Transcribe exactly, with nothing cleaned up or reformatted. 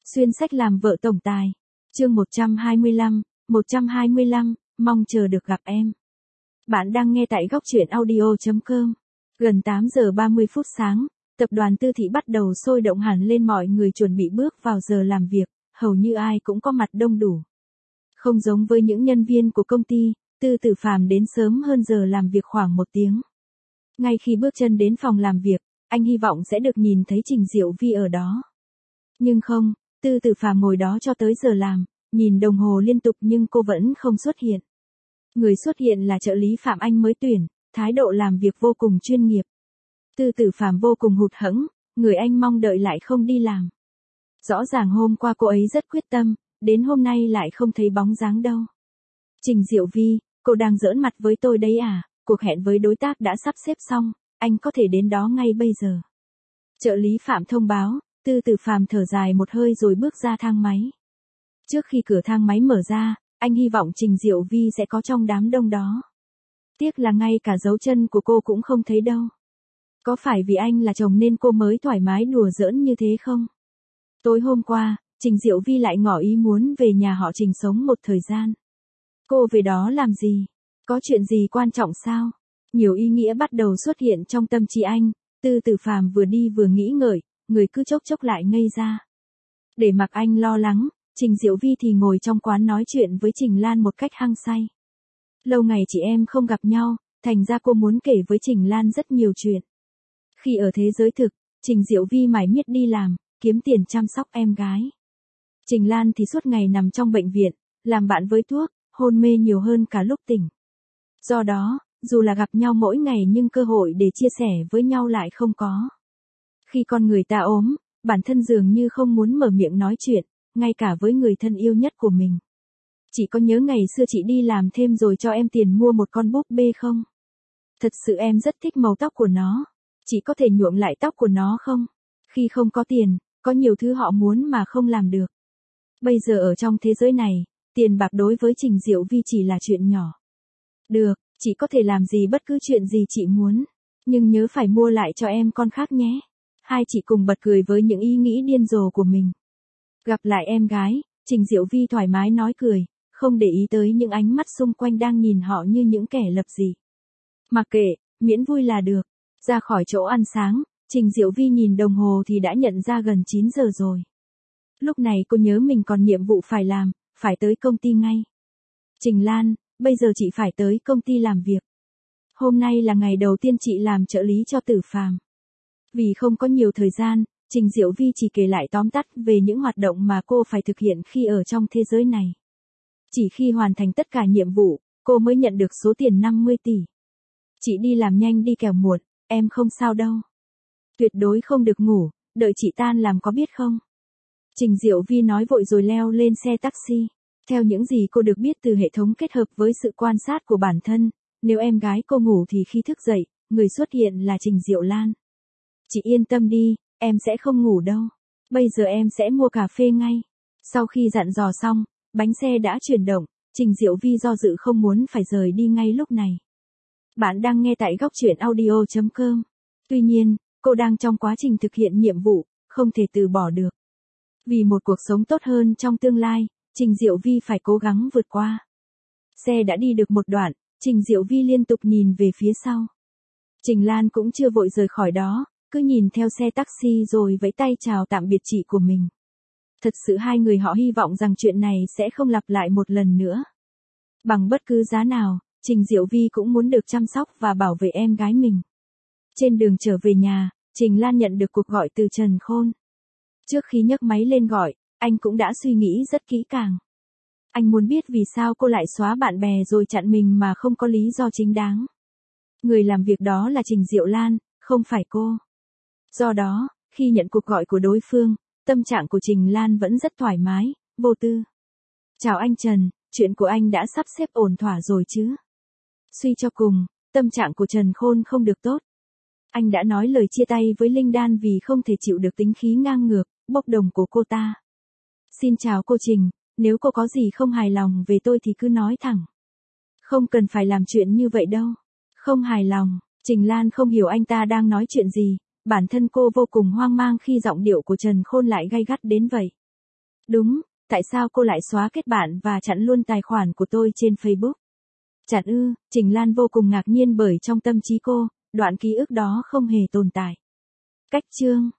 Xuyên sách làm vợ tổng tài. Chương một trăm hai mươi lăm, một trăm hai mươi lăm, mong chờ được gặp em. Bạn đang nghe tại góc truyện audio chấm com. Gần tám giờ ba mươi phút sáng, tập đoàn Tư Thị bắt đầu sôi động hẳn lên, mọi người chuẩn bị bước vào giờ làm việc, hầu như ai cũng có mặt đông đủ. Không giống với những nhân viên của công ty, Tư Tử Phàm đến sớm hơn giờ làm việc khoảng một tiếng. Ngay khi bước chân đến phòng làm việc, anh hy vọng sẽ được nhìn thấy Trình Diệu Vi ở đó. Nhưng không, Tư Tử Phàm ngồi đó cho tới giờ làm, nhìn đồng hồ liên tục nhưng cô vẫn không xuất hiện. Người xuất hiện là trợ lý Phạm Anh mới tuyển, thái độ làm việc vô cùng chuyên nghiệp. Tư Tử Phàm vô cùng hụt hẫng, người anh mong đợi lại không đi làm. Rõ ràng hôm qua cô ấy rất quyết tâm, đến hôm nay lại không thấy bóng dáng đâu. Trình Diệu Vi, cô đang giỡn mặt với tôi đấy à? Cuộc hẹn với đối tác đã sắp xếp xong, anh có thể đến đó ngay bây giờ. Trợ lý Phạm thông báo. Tư Tử Phàm thở dài một hơi rồi bước ra thang máy. Trước khi cửa thang máy mở ra, anh hy vọng Trình Diệu Vi sẽ có trong đám đông đó. Tiếc là ngay cả dấu chân của cô cũng không thấy đâu. Có phải vì anh là chồng nên cô mới thoải mái đùa giỡn như thế không? Tối hôm qua, Trình Diệu Vi lại ngỏ ý muốn về nhà họ Trình sống một thời gian. Cô về đó làm gì? Có chuyện gì quan trọng sao? Nhiều ý nghĩa bắt đầu xuất hiện trong tâm trí anh. Tư Tử Phàm vừa đi vừa nghĩ ngợi, người cứ chốc chốc lại ngây ra. Để mặc anh lo lắng, Trình Diệu Vi thì ngồi trong quán nói chuyện với Trình Lan một cách hăng say. Lâu ngày chị em không gặp nhau, thành ra cô muốn kể với Trình Lan rất nhiều chuyện. Khi ở thế giới thực, Trình Diệu Vi mải miết đi làm, kiếm tiền chăm sóc em gái. Trình Lan thì suốt ngày nằm trong bệnh viện, làm bạn với thuốc, hôn mê nhiều hơn cả lúc tỉnh. Do đó, dù là gặp nhau mỗi ngày nhưng cơ hội để chia sẻ với nhau lại không có. Khi con người ta ốm, bản thân dường như không muốn mở miệng nói chuyện, ngay cả với người thân yêu nhất của mình. Chị có nhớ ngày xưa chị đi làm thêm rồi cho em tiền mua một con búp bê không? Thật sự em rất thích màu tóc của nó. Chị có thể nhuộm lại tóc của nó không? Khi không có tiền, có nhiều thứ họ muốn mà không làm được. Bây giờ ở trong thế giới này, tiền bạc đối với Trình Diệu Vi chỉ là chuyện nhỏ. Được, chị có thể làm gì bất cứ chuyện gì chị muốn. Nhưng nhớ phải mua lại cho em con khác nhé. Hai chị cùng bật cười với những ý nghĩ điên rồ của mình. Gặp lại em gái, Trình Diệu Vi thoải mái nói cười, không để ý tới những ánh mắt xung quanh đang nhìn họ như những kẻ lập dị. Mặc kệ, miễn vui là được. Ra khỏi chỗ ăn sáng, Trình Diệu Vi nhìn đồng hồ thì đã nhận ra gần chín giờ rồi. Lúc này cô nhớ mình còn nhiệm vụ phải làm, phải tới công ty ngay. Trình Lan, bây giờ chị phải tới công ty làm việc. Hôm nay là ngày đầu tiên chị làm trợ lý cho Tử Phàm. Vì không có nhiều thời gian, Trình Diệu Vi chỉ kể lại tóm tắt về những hoạt động mà cô phải thực hiện khi ở trong thế giới này. Chỉ khi hoàn thành tất cả nhiệm vụ, cô mới nhận được số tiền năm mươi tỷ. Chị đi làm nhanh đi kẻo muộn, em không sao đâu. Tuyệt đối không được ngủ, đợi chị tan làm có biết không? Trình Diệu Vi nói vội rồi leo lên xe taxi. Theo những gì cô được biết từ hệ thống kết hợp với sự quan sát của bản thân, nếu em gái cô ngủ thì khi thức dậy, người xuất hiện là Trình Diệu Lan. Chị yên tâm đi, em sẽ không ngủ đâu. Bây giờ em sẽ mua cà phê ngay. Sau khi dặn dò xong, bánh xe đã chuyển động, Trình Diệu Vi do dự không muốn phải rời đi ngay lúc này. Bạn đang nghe tại góc truyện audio chấm com. Tuy nhiên, cô đang trong quá trình thực hiện nhiệm vụ, không thể từ bỏ được. Vì một cuộc sống tốt hơn trong tương lai, Trình Diệu Vi phải cố gắng vượt qua. Xe đã đi được một đoạn, Trình Diệu Vi liên tục nhìn về phía sau. Trình Lan cũng chưa vội rời khỏi đó, cứ nhìn theo xe taxi rồi vẫy tay chào tạm biệt chị của mình. Thật sự hai người họ hy vọng rằng chuyện này sẽ không lặp lại một lần nữa. Bằng bất cứ giá nào, Trình Diệu Vi cũng muốn được chăm sóc và bảo vệ em gái mình. Trên đường trở về nhà, Trình Lan nhận được cuộc gọi từ Trần Khôn. Trước khi nhấc máy lên gọi, anh cũng đã suy nghĩ rất kỹ càng. Anh muốn biết vì sao cô lại xóa bạn bè rồi chặn mình mà không có lý do chính đáng. Người làm việc đó là Trình Diệu Lan, không phải cô. Do đó, khi nhận cuộc gọi của đối phương, tâm trạng của Trình Lan vẫn rất thoải mái, vô tư. Chào anh Trần, chuyện của anh đã sắp xếp ổn thỏa rồi chứ? Suy cho cùng, tâm trạng của Trần Khôn không được tốt. Anh đã nói lời chia tay với Linh Đan vì không thể chịu được tính khí ngang ngược, bốc đồng của cô ta. Xin chào cô Trình, nếu cô có gì không hài lòng về tôi thì cứ nói thẳng. Không cần phải làm chuyện như vậy đâu. Không hài lòng, Trình Lan không hiểu anh ta đang nói chuyện gì, bản thân cô vô cùng hoang mang khi giọng điệu của Trần Khôn lại gay gắt đến vậy. Đúng, tại sao cô lại xóa kết bạn và chặn luôn tài khoản của tôi trên Facebook? Chặn ư? Trình Lan vô cùng ngạc nhiên bởi trong tâm trí cô, đoạn ký ức đó không hề tồn tại. Cách chương